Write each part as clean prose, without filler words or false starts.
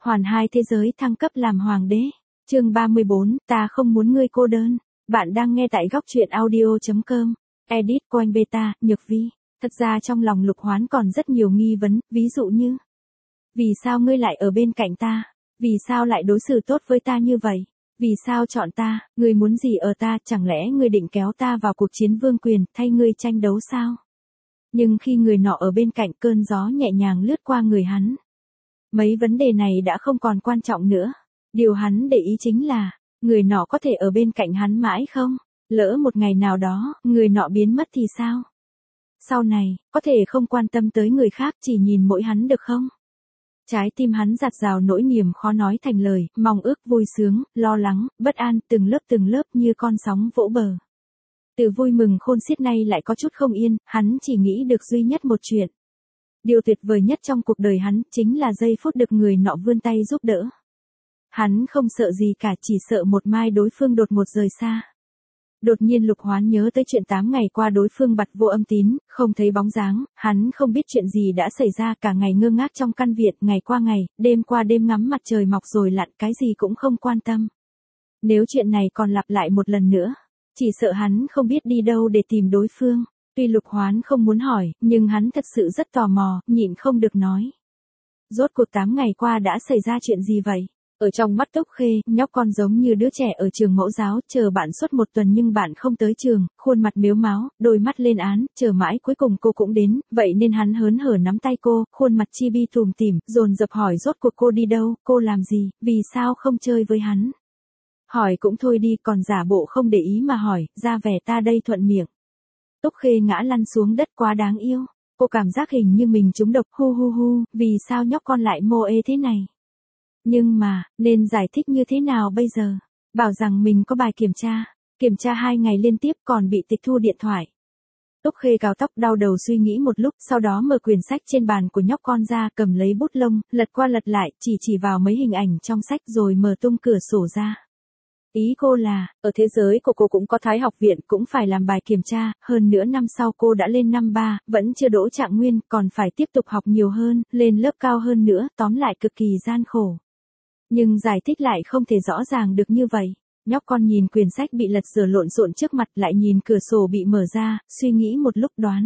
Hoàn 2 thế giới thăng cấp làm hoàng đế. Chương 34, ta không muốn ngươi cô đơn. Bạn đang nghe tại góc truyện audio.com. Edit Coin Beta, Nhược Vi. Thật ra trong lòng Lục Hoán còn rất nhiều nghi vấn, ví dụ như: vì sao ngươi lại ở bên cạnh ta? Vì sao lại đối xử tốt với ta như vậy? Vì sao chọn ta? Ngươi muốn gì ở ta? Chẳng lẽ ngươi định kéo ta vào cuộc chiến vương quyền, thay ngươi tranh đấu sao? Nhưng khi người nọ ở bên cạnh, cơn gió nhẹ nhàng lướt qua người hắn. Mấy vấn đề này đã không còn quan trọng nữa. Điều hắn để ý chính là, người nọ có thể ở bên cạnh hắn mãi không? Lỡ một ngày nào đó, người nọ biến mất thì sao? Sau này, có thể không quan tâm tới người khác, chỉ nhìn mỗi hắn được không? Trái tim hắn dạt dào nỗi niềm khó nói thành lời, mong ước, vui sướng, lo lắng, bất an, từng lớp như con sóng vỗ bờ. Từ vui mừng khôn xiết nay lại có chút không yên, hắn chỉ nghĩ được duy nhất một chuyện. Điều tuyệt vời nhất trong cuộc đời hắn, chính là giây phút được người nọ vươn tay giúp đỡ. Hắn không sợ gì cả, chỉ sợ một mai đối phương đột ngột rời xa. Đột nhiên Lục Hoán nhớ tới chuyện 8 ngày qua đối phương bặt vô âm tín, không thấy bóng dáng, hắn không biết chuyện gì đã xảy ra, cả ngày ngơ ngác trong căn viện, ngày qua ngày, đêm qua đêm ngắm mặt trời mọc rồi lặn, cái gì cũng không quan tâm. Nếu chuyện này còn lặp lại một lần nữa, chỉ sợ hắn không biết đi đâu để tìm đối phương. Tuy Lục Hoán không muốn hỏi, nhưng hắn thật sự rất tò mò, nhịn không được nói. Rốt cuộc 8 ngày qua đã xảy ra chuyện gì vậy? Ở trong mắt Túc Khê, nhóc con giống như đứa trẻ ở trường mẫu giáo, chờ bạn suốt một tuần nhưng bạn không tới trường, khuôn mặt mếu máo, đôi mắt lên án, chờ mãi cuối cùng cô cũng đến, vậy nên hắn hớn hở nắm tay cô, khuôn mặt chibi tủm tỉm, dồn dập hỏi rốt cuộc cô đi đâu, cô làm gì, vì sao không chơi với hắn? Hỏi cũng thôi đi, còn giả bộ không để ý mà hỏi, ra vẻ ta đây thuận miệng. Túc Khê ngã lăn xuống đất, quá đáng yêu. Cô cảm giác hình như mình trúng độc, hu, vì sao nhóc con lại mô ê thế này? Nhưng mà, nên giải thích như thế nào bây giờ? Bảo rằng mình có bài kiểm tra 2 ngày liên tiếp còn bị tịch thu điện thoại. Túc Khê cào tóc đau đầu suy nghĩ một lúc, sau đó mở quyển sách trên bàn của nhóc con ra, cầm lấy bút lông, lật qua lật lại, chỉ vào mấy hình ảnh trong sách rồi mở tung cửa sổ ra. Ý cô là, ở thế giới của cô cũng có Thái học viện, cũng phải làm bài kiểm tra, hơn nữa năm sau cô đã lên năm 3, vẫn chưa đỗ trạng nguyên, còn phải tiếp tục học nhiều hơn, lên lớp cao hơn nữa, tóm lại cực kỳ gian khổ. Nhưng giải thích lại không thể rõ ràng được như vậy. Nhóc con nhìn quyển sách bị lật dở lộn xộn trước mặt, lại nhìn cửa sổ bị mở ra, suy nghĩ một lúc đoán.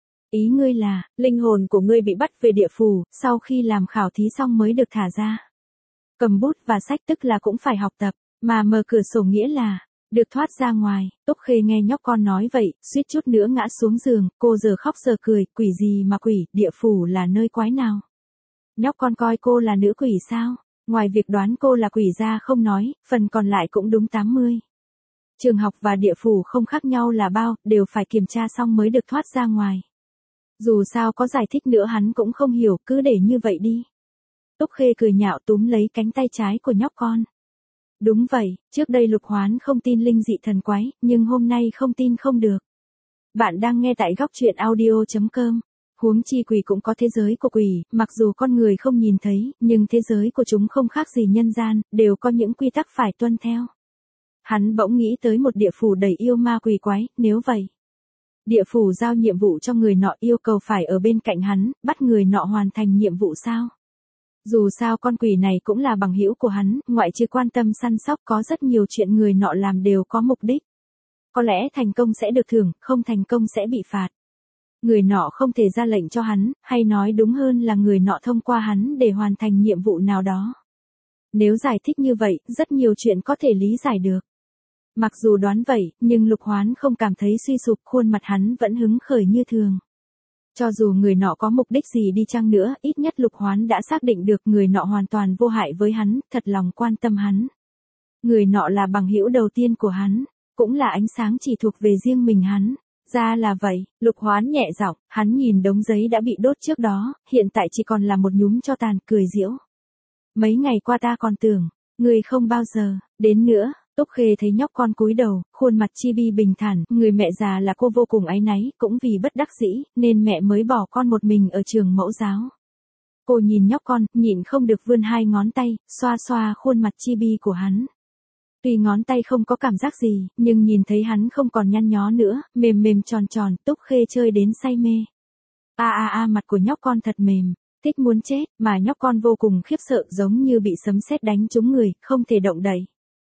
Ý ngươi là, linh hồn của ngươi bị bắt về địa phủ, sau khi làm khảo thí xong mới được thả ra. Cầm bút và sách tức là cũng phải học tập. Mà mở cửa sổ nghĩa là, được thoát ra ngoài. Túc Khê nghe nhóc con nói vậy, suýt chút nữa ngã xuống giường, cô giờ khóc giờ cười, quỷ gì mà quỷ, địa phủ là nơi quái nào? Nhóc con coi cô là nữ quỷ sao? Ngoài việc đoán cô là quỷ ra không nói, phần còn lại cũng đúng 80. Trường học và địa phủ không khác nhau là bao, đều phải kiểm tra xong mới được thoát ra ngoài. Dù sao có giải thích nữa hắn cũng không hiểu, cứ để như vậy đi. Túc Khê cười nhạo túm lấy cánh tay trái của nhóc con. Đúng vậy, trước đây Lục Hoán không tin linh dị thần quái, nhưng hôm nay không tin không được. Bạn đang nghe tại góc truyện audio.com. Huống chi quỷ cũng có thế giới của quỷ, mặc dù con người không nhìn thấy, nhưng thế giới của chúng không khác gì nhân gian, đều có những quy tắc phải tuân theo. Hắn bỗng nghĩ tới một địa phủ đầy yêu ma quỷ quái, nếu vậy. Địa phủ giao nhiệm vụ cho người nọ, yêu cầu phải ở bên cạnh hắn, bắt người nọ hoàn thành nhiệm vụ sao? Dù sao con quỷ này cũng là bằng hữu của hắn, ngoại trừ quan tâm săn sóc, có rất nhiều chuyện người nọ làm đều có mục đích. Có lẽ thành công sẽ được thưởng, không thành công sẽ bị phạt. Người nọ không thể ra lệnh cho hắn, hay nói đúng hơn là người nọ thông qua hắn để hoàn thành nhiệm vụ nào đó. Nếu giải thích như vậy, rất nhiều chuyện có thể lý giải được. Mặc dù đoán vậy, nhưng Lục Hoán không cảm thấy suy sụp, khuôn mặt hắn vẫn hứng khởi như thường. Cho dù người nọ có mục đích gì đi chăng nữa, ít nhất Lục Hoán đã xác định được người nọ hoàn toàn vô hại với hắn, thật lòng quan tâm hắn. Người nọ là bằng hữu đầu tiên của hắn, cũng là ánh sáng chỉ thuộc về riêng mình hắn. Ra là vậy, Lục Hoán nhẹ giọng, hắn nhìn đống giấy đã bị đốt trước đó, hiện tại chỉ còn là một nhúm tro tàn, cười giễu. Mấy ngày qua ta còn tưởng, người không bao giờ đến nữa. Túc Khê thấy nhóc con cúi đầu, khuôn mặt chibi bình thản, người mẹ già là cô vô cùng áy náy, cũng vì bất đắc dĩ, nên mẹ mới bỏ con một mình ở trường mẫu giáo. Cô nhìn nhóc con, nhịn không được vươn 2 ngón tay, xoa khuôn mặt chibi của hắn. Tuy ngón tay không có cảm giác gì, nhưng nhìn thấy hắn không còn nhăn nhó nữa, mềm tròn, Túc Khê chơi đến say mê. Mặt của nhóc con thật mềm. thích muốn chết, mà nhóc con vô cùng khiếp sợ giống như bị sấm sét đánh trúng người, không thể động đậy.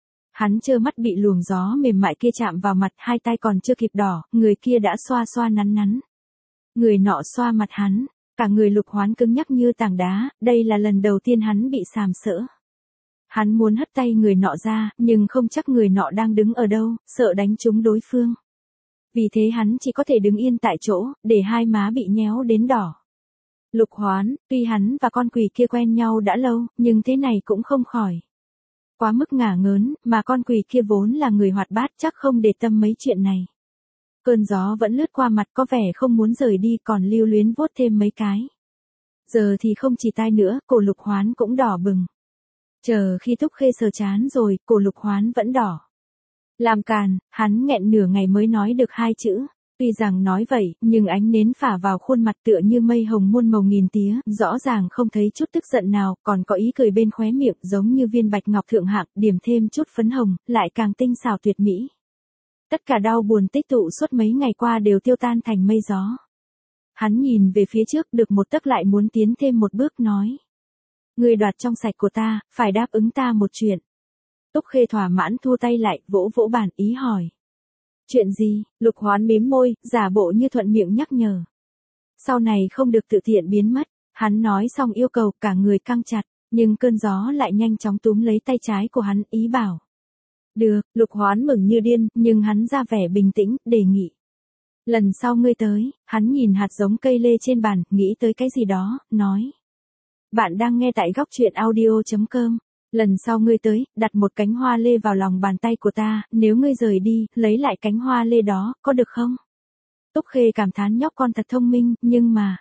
Hắn trơ mắt bị luồng gió mềm mại kia chạm vào mặt, hai tay còn chưa kịp đỏ, người kia đã xoa xoa nắn nắn. Người nọ xoa mặt hắn, cả người Lục Hoán cứng nhắc như tảng đá, đây là lần đầu tiên hắn bị sàm sỡ. Hắn muốn hất tay người nọ ra, nhưng không chắc người nọ đang đứng ở đâu, sợ đánh trúng đối phương. Vì thế hắn chỉ có thể đứng yên tại chỗ, để hai má bị nhéo đến đỏ. Lục Hoán, tuy hắn và con quỷ kia quen nhau đã lâu, nhưng thế này cũng không khỏi. Quá mức ngả ngớn, mà con quỷ kia vốn là người hoạt bát chắc không để tâm mấy chuyện này. Cơn gió vẫn lướt qua mặt có vẻ không muốn rời đi còn lưu luyến vuốt thêm mấy cái. Giờ thì không chỉ tai nữa, cổ Lục Hoán cũng đỏ bừng. Chờ khi Túc Khê sờ chán rồi, cổ Lục Hoán vẫn đỏ. Làm càn, hắn nghẹn nửa ngày mới nói được hai chữ. Tuy rằng nói vậy, nhưng ánh nến phả vào khuôn mặt tựa như mây hồng muôn màu nghìn tía, rõ ràng không thấy chút tức giận nào, còn có ý cười bên khóe miệng giống như viên bạch ngọc thượng hạng, điểm thêm chút phấn hồng, lại càng tinh xảo tuyệt mỹ. Tất cả đau buồn tích tụ suốt mấy ngày qua đều tiêu tan thành mây gió. Hắn nhìn về phía trước được một tấc lại muốn tiến thêm một bước nói. Người đoạt trong sạch của ta, phải đáp ứng ta một chuyện. Túc Khê thỏa mãn thu tay lại, vỗ vỗ bàn ý hỏi. Chuyện gì? Lục Hoán mím môi, giả bộ như thuận miệng nhắc nhở. Sau này không được tự tiện biến mất, hắn nói xong yêu cầu cả người căng chặt, nhưng cơn gió lại nhanh chóng túm lấy tay trái của hắn ý bảo. Được, Lục Hoán mừng như điên, nhưng hắn ra vẻ bình tĩnh, đề nghị. Lần sau ngươi tới, hắn nhìn hạt giống cây lê trên bàn, nghĩ tới cái gì đó, nói. Bạn đang nghe tại góc truyện audio.com. Lần sau ngươi tới, đặt một cánh hoa lê vào lòng bàn tay của ta, nếu ngươi rời đi, lấy lại cánh hoa lê đó, có được không? Túc Khê cảm thán nhóc con thật thông minh, nhưng mà...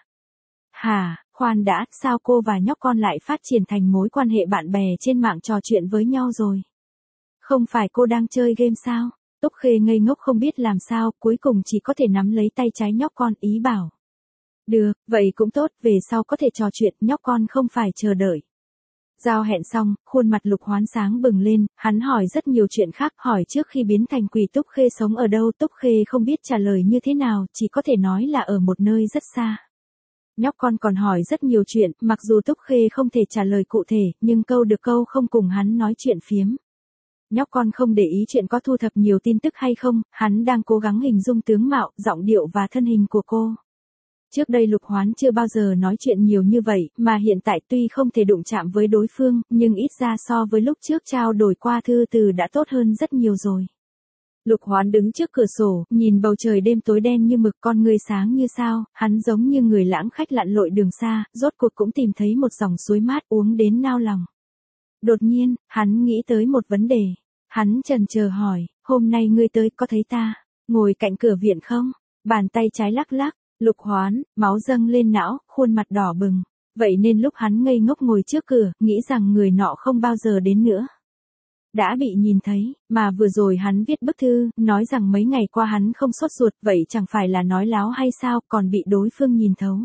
Hả, khoan đã, sao cô và nhóc con lại phát triển thành mối quan hệ bạn bè trên mạng trò chuyện với nhau rồi? Không phải cô đang chơi game sao? Túc Khê ngây ngốc không biết làm sao, cuối cùng chỉ có thể nắm lấy tay trái nhóc con ý bảo. Được, vậy cũng tốt, về sau có thể trò chuyện, nhóc con không phải chờ đợi. Giao hẹn xong, khuôn mặt Lục Hoán sáng bừng lên, hắn hỏi rất nhiều chuyện khác, hỏi trước khi biến thành quỷ Túc Khê sống ở đâu, Túc Khê không biết trả lời như thế nào, chỉ có thể nói là ở một nơi rất xa. Nhóc con còn hỏi rất nhiều chuyện, mặc dù Túc Khê không thể trả lời cụ thể, nhưng câu được câu không cùng hắn nói chuyện phiếm. Nhóc con không để ý chuyện có thu thập nhiều tin tức hay không, hắn đang cố gắng hình dung tướng mạo, giọng điệu và thân hình của cô. Trước đây Lục Hoán chưa bao giờ nói chuyện nhiều như vậy, mà hiện tại tuy không thể đụng chạm với đối phương, nhưng ít ra so với lúc trước trao đổi qua thư từ đã tốt hơn rất nhiều rồi. Lục Hoán đứng trước cửa sổ, nhìn bầu trời đêm tối đen như mực, con người sáng như sao, hắn giống như người lãng khách lặn lội đường xa, rốt cuộc cũng tìm thấy một dòng suối mát uống đến nao lòng. Đột nhiên, hắn nghĩ tới một vấn đề. Hắn chần chờ hỏi, hôm nay ngươi tới có thấy ta, ngồi cạnh cửa viện không? Bàn tay trái lắc lắc, Lục Hoán, máu dâng lên não, khuôn mặt đỏ bừng. Vậy nên lúc hắn ngây ngốc ngồi trước cửa, nghĩ rằng người nọ không bao giờ đến nữa. Đã bị nhìn thấy, mà vừa rồi hắn viết bức thư, nói rằng mấy ngày qua hắn không sốt ruột, vậy chẳng phải là nói láo hay sao, còn bị đối phương nhìn thấu.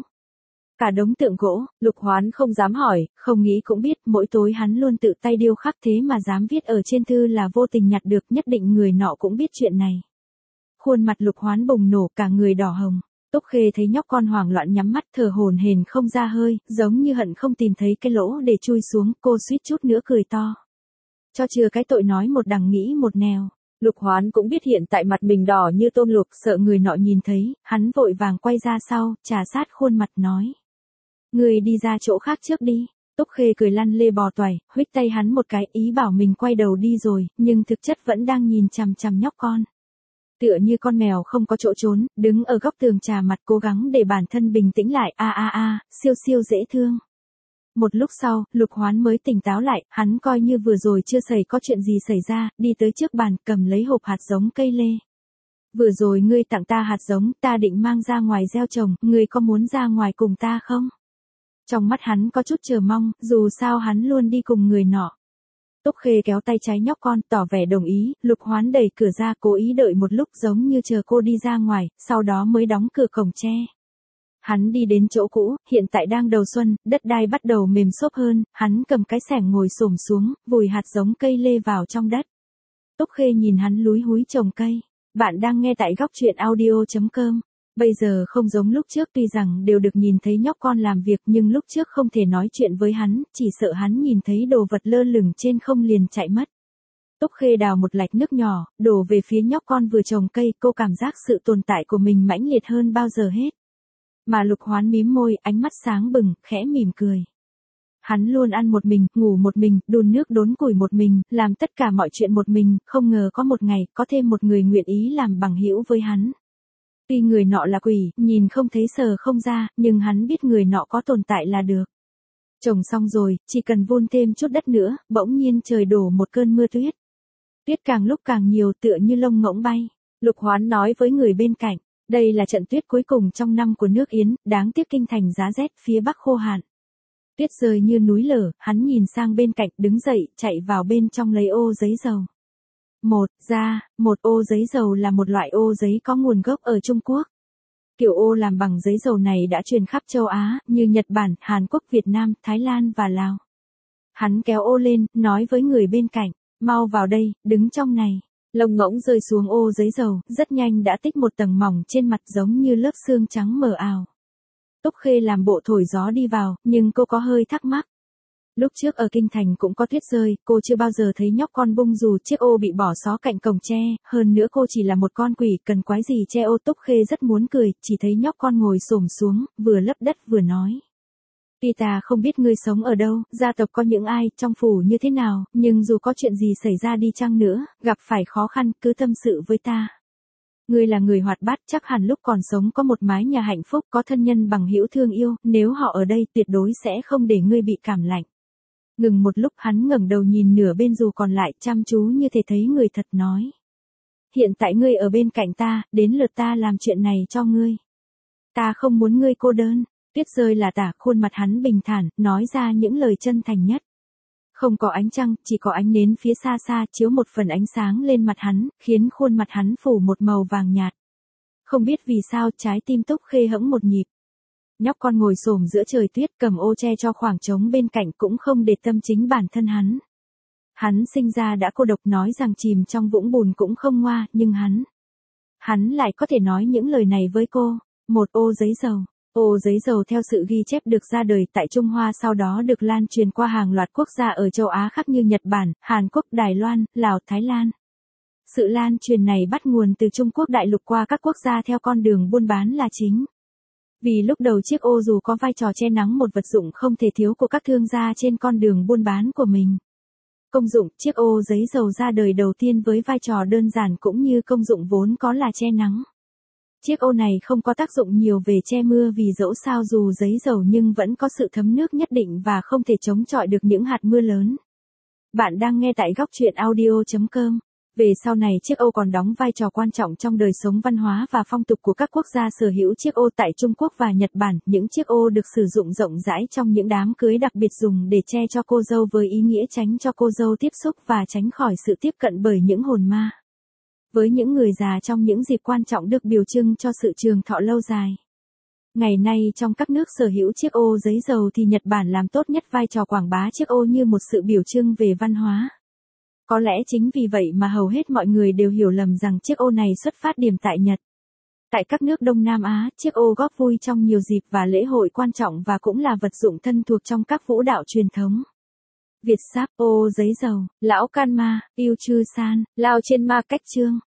Cả đống tượng gỗ, Lục Hoán không dám hỏi, không nghĩ cũng biết, mỗi tối hắn luôn tự tay điêu khắc thế mà dám viết ở trên thư là vô tình nhặt được, nhất định người nọ cũng biết chuyện này. Khuôn mặt Lục Hoán bùng nổ, cả người đỏ hồng. Túc Khê thấy nhóc con hoảng loạn nhắm mắt thở hổn hển không ra hơi, giống như hận không tìm thấy cái lỗ để chui xuống, cô suýt chút nữa cười to. Cho chừa cái tội nói một đằng nghĩ một nẻo. Lục Hoán cũng biết hiện tại mặt mình đỏ như tôm luộc, sợ người nọ nhìn thấy, hắn vội vàng quay ra sau, trà sát khuôn mặt nói. Người đi ra chỗ khác trước đi. Túc Khê cười lăn lê bò toài, huých tay hắn một cái ý bảo mình quay đầu đi rồi, nhưng thực chất vẫn đang nhìn chằm chằm nhóc con. Tựa như con mèo không có chỗ trốn, đứng ở góc tường trà mặt cố gắng để bản thân bình tĩnh lại, siêu siêu dễ thương. Một lúc sau, Lục Hoán mới tỉnh táo lại, hắn coi như vừa rồi chưa có chuyện gì xảy ra, đi tới trước bàn, cầm lấy hộp hạt giống cây lê. Vừa rồi ngươi tặng ta hạt giống, ta định mang ra ngoài gieo trồng, ngươi có muốn ra ngoài cùng ta không? Trong mắt hắn có chút chờ mong, dù sao hắn luôn đi cùng người nọ. Túc Khê kéo tay trái nhóc con, tỏ vẻ đồng ý, Lục Hoán đẩy cửa ra cố ý đợi một lúc giống như chờ cô đi ra ngoài, sau đó mới đóng cửa cổng tre. Hắn đi đến chỗ cũ, hiện tại đang đầu xuân, đất đai bắt đầu mềm xốp hơn, hắn cầm cái xẻng ngồi xổm xuống, vùi hạt giống cây lê vào trong đất. Túc Khê nhìn hắn lúi húi trồng cây. Bạn đang nghe tại góc truyện audio.com. Bây giờ không giống lúc trước, tuy rằng đều được nhìn thấy nhóc con làm việc nhưng lúc trước không thể nói chuyện với hắn, chỉ sợ hắn nhìn thấy đồ vật lơ lửng trên không liền chạy mất. Túc Khê đào một lạch nước nhỏ, đổ về phía nhóc con vừa trồng cây, cô cảm giác sự tồn tại của mình mãnh liệt hơn bao giờ hết. Mà Lục Hoán mím môi, ánh mắt sáng bừng, khẽ mỉm cười. Hắn luôn ăn một mình, ngủ một mình, đun nước đốn củi một mình, làm tất cả mọi chuyện một mình, không ngờ có một ngày, có thêm một người nguyện ý làm bằng hữu với hắn. Tuy người nọ là quỷ, nhìn không thấy sờ không ra, nhưng hắn biết người nọ có tồn tại là được. Trồng xong rồi, chỉ cần vun thêm chút đất nữa, bỗng nhiên trời đổ một cơn mưa tuyết. Tuyết càng lúc càng nhiều tựa như lông ngỗng bay. Lục Hoán nói với người bên cạnh, đây là trận tuyết cuối cùng trong năm của nước Yến, đáng tiếc kinh thành giá rét phía bắc khô hạn. Tuyết rơi như núi lở, hắn nhìn sang bên cạnh đứng dậy, chạy vào bên trong lấy ô giấy dầu. Một ô giấy dầu là một loại ô giấy có nguồn gốc ở Trung Quốc. Kiểu ô làm bằng giấy dầu này đã truyền khắp châu Á, như Nhật Bản, Hàn Quốc, Việt Nam, Thái Lan và Lào. Hắn kéo ô lên, nói với người bên cạnh, mau vào đây, đứng trong này. Lông ngỗng rơi xuống ô giấy dầu, rất nhanh đã tích một tầng mỏng trên mặt giống như lớp xương trắng mờ ảo. Túc Khê làm bộ thổi gió đi vào, nhưng cô có hơi thắc mắc. Lúc trước ở kinh thành cũng có tuyết rơi, cô chưa bao giờ thấy nhóc con bung dù chiếc ô bị bỏ xó cạnh cổng tre, hơn nữa cô chỉ là một con quỷ, cần quái gì che ô. Túc Khê rất muốn cười, chỉ thấy nhóc con ngồi xổm xuống, vừa lấp đất vừa nói. Tuy ta không biết ngươi sống ở đâu, gia tộc có những ai, trong phủ như thế nào, nhưng dù có chuyện gì xảy ra đi chăng nữa, gặp phải khó khăn, cứ tâm sự với ta. Ngươi là người hoạt bát, chắc hẳn lúc còn sống có một mái nhà hạnh phúc, có thân nhân bằng hữu thương yêu, nếu họ ở đây tuyệt đối sẽ không để ngươi bị cảm lạnh. Ngừng một lúc hắn ngẩng đầu nhìn nửa bên dù còn lại, chăm chú như thể thấy người thật nói. Hiện tại ngươi ở bên cạnh ta, đến lượt ta làm chuyện này cho ngươi. Ta không muốn ngươi cô đơn. Tuyết rơi là tả, khuôn mặt hắn bình thản, nói ra những lời chân thành nhất. Không có ánh trăng, chỉ có ánh nến phía xa xa chiếu một phần ánh sáng lên mặt hắn, khiến khuôn mặt hắn phủ một màu vàng nhạt. Không biết vì sao trái tim Túc Khê hững một nhịp. Nhóc con ngồi xổm giữa trời tuyết cầm ô che cho khoảng trống bên cạnh cũng không để tâm chính bản thân hắn. Hắn sinh ra đã cô độc, nói rằng chìm trong vũng bùn cũng không ngoa, nhưng hắn lại có thể nói những lời này với cô. Một ô giấy dầu. Ô giấy dầu theo sự ghi chép được ra đời tại Trung Hoa, sau đó được lan truyền qua hàng loạt quốc gia ở châu Á khác như Nhật Bản, Hàn Quốc, Đài Loan, Lào, Thái Lan. Sự lan truyền này bắt nguồn từ Trung Quốc đại lục qua các quốc gia theo con đường buôn bán là chính. Vì lúc đầu chiếc ô dù có vai trò che nắng, một vật dụng không thể thiếu của các thương gia trên con đường buôn bán của mình. Công dụng, chiếc ô giấy dầu ra đời đầu tiên với vai trò đơn giản cũng như công dụng vốn có là che nắng. Chiếc ô này không có tác dụng nhiều về che mưa vì dẫu sao dù giấy dầu nhưng vẫn có sự thấm nước nhất định và không thể chống chọi được những hạt mưa lớn. Bạn đang nghe tại góc truyện audio.com. Về sau này chiếc ô còn đóng vai trò quan trọng trong đời sống văn hóa và phong tục của các quốc gia sở hữu chiếc ô tại Trung Quốc và Nhật Bản. Những chiếc ô được sử dụng rộng rãi trong những đám cưới, đặc biệt dùng để che cho cô dâu với ý nghĩa tránh cho cô dâu tiếp xúc và tránh khỏi sự tiếp cận bởi những hồn ma. Với những người già trong những dịp quan trọng được biểu trưng cho sự trường thọ lâu dài. Ngày nay trong các nước sở hữu chiếc ô giấy dầu thì Nhật Bản làm tốt nhất vai trò quảng bá chiếc ô như một sự biểu trưng về văn hóa. Có lẽ chính vì vậy mà hầu hết mọi người đều hiểu lầm rằng chiếc ô này xuất phát điểm tại Nhật. Tại các nước Đông Nam Á, chiếc ô góp vui trong nhiều dịp và lễ hội quan trọng và cũng là vật dụng thân thuộc trong các vũ đạo truyền thống. Việt Sáp, ô giấy dầu, lão can ma, yêu chư san, lao trên ma cách trương.